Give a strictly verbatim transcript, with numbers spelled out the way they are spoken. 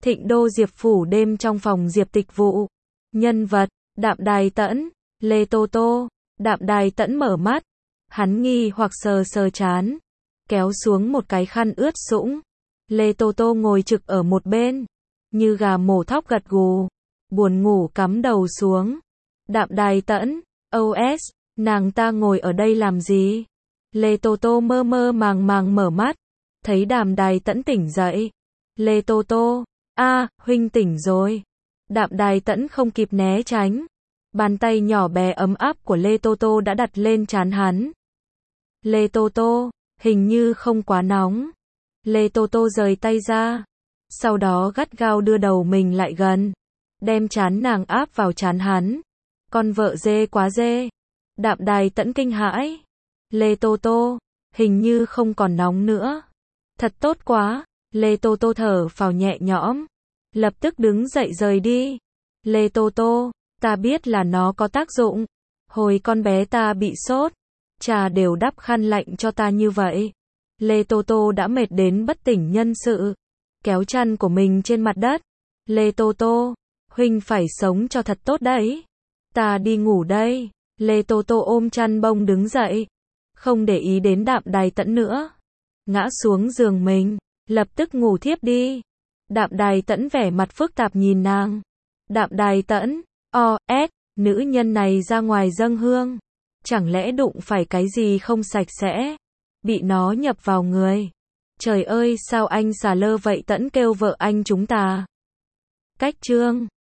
Thịnh đô Diệp phủ đêm trong phòng Diệp Tịch Vụ. Nhân vật, Đạm Đài Tẫn, Lê Tô Tô. Đạm Đài Tẫn mở mắt. Hắn nghi hoặc sờ sờ trán. Kéo xuống một cái khăn ướt sũng. Lê Tô Tô ngồi trực ở một bên. Như gà mổ thóc gật gù. Buồn ngủ cắm đầu xuống. Đạm Đài Tẫn, ô ét, nàng ta ngồi ở đây làm gì? Lê Tô Tô mơ mơ màng màng mở mắt. Thấy Đạm Đài Tẫn tỉnh dậy. Lê Tô Tô, a, huynh tỉnh rồi. Đạm Đài Tẫn không kịp né tránh. Bàn tay nhỏ bé ấm áp của Lê Tô Tô đã đặt lên trán hắn. Lê Tô Tô, hình như không quá nóng. Lê Tô Tô rời tay ra. Sau đó gắt gao đưa đầu mình lại gần. Đem trán nàng áp vào trán hắn. Con vợ dê quá dê. Đạm Đài Tẫn kinh hãi. Lê Tô Tô, hình như không còn nóng nữa. Thật tốt quá. Lê Tô Tô thở phào nhẹ nhõm. Lập tức đứng dậy rời đi. Lê Tô Tô, ta biết là nó có tác dụng. Hồi con bé ta bị sốt, cha đều đắp khăn lạnh cho ta như vậy. Lê Tô Tô đã mệt đến bất tỉnh nhân sự. Kéo chăn của mình trên mặt đất. Lê Tô Tô, huynh phải sống cho thật tốt đấy. Ta đi ngủ đây. Lê Tô Tô ôm chăn bông đứng dậy. Không để ý đến Đạm Đài Tẫn nữa. Ngã xuống giường mình. Lập tức ngủ thiếp đi. Đạm Đài Tẫn vẻ mặt phức tạp nhìn nàng. Đạm Đài Tẫn, o, s, nữ nhân này ra ngoài dâng hương. Chẳng lẽ đụng phải cái gì không sạch sẽ? Bị nó nhập vào người. Trời ơi sao anh xà lơ vậy? Tẫn kêu vợ anh chúng ta. Cách chương